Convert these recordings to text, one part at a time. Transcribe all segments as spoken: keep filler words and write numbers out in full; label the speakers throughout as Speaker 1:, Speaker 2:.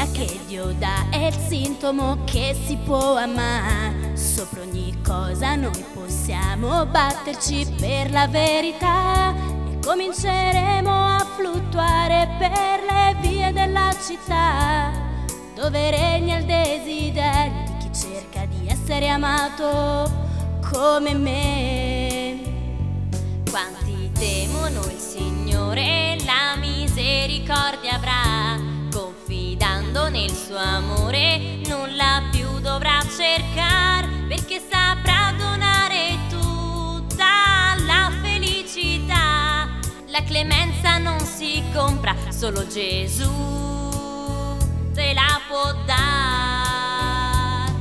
Speaker 1: che Dio dà è il sintomo che si può amare. Sopra ogni cosa noi possiamo batterci per la verità e cominceremo a fluttuare per le vie della città, dove regna il desiderio di chi cerca di essere amato come me.
Speaker 2: Quanti temono il Signore, la misericordia avrà, confidando nel suo amore nulla più dovrà cercare, perché saprà donare tutta la felicità. La clemenza non si compra, solo Gesù te la può dare.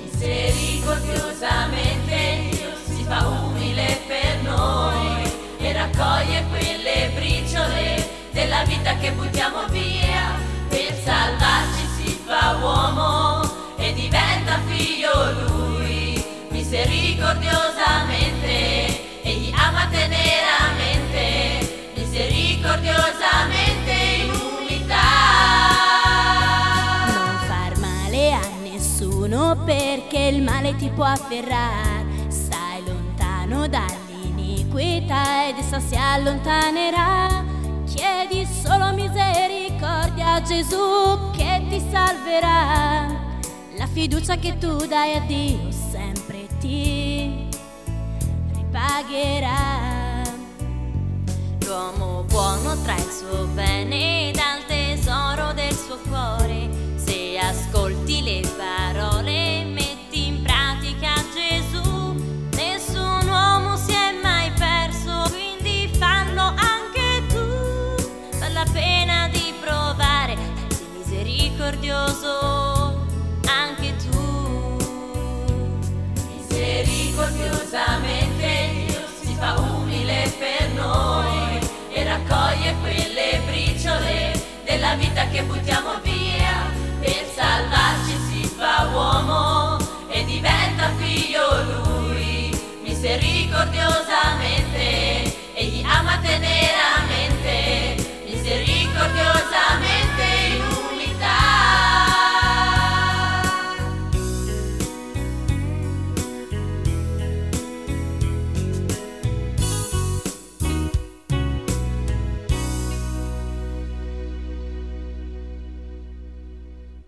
Speaker 3: Misericordiosamente Dio si fa umile per noi e raccoglie quelle briciole della vita che buttiamo via. Per salvarci si fa uomo e diventa figlio lui. Misericordiosamente egli ama teneramente, misericordiosamente in umiltà.
Speaker 1: Non far male a nessuno, perché il male ti può afferrare. Stai lontano dall'iniquità ed essa si allontanerà. Chiedi solo misericordia a Gesù che ti salverà. La fiducia che tu dai a Dio sempre ti ripagherà.
Speaker 2: L'uomo buono trae il suo bene dal tesoro del suo cuore. Se ascolti le parole, metti in pratica Gesù. Nessun uomo si è mai perso, quindi fallo anche tu. Vale la pena di provare, sii misericordioso anche tu.
Speaker 3: Misericordiosamente Dio si fa umile per noi e raccoglie quelle briciole della vita che buttiamo via. Per salvarci si fa uomo e diventa figlio lui. Misericordiosamente egli ama teneramente, misericordiosamente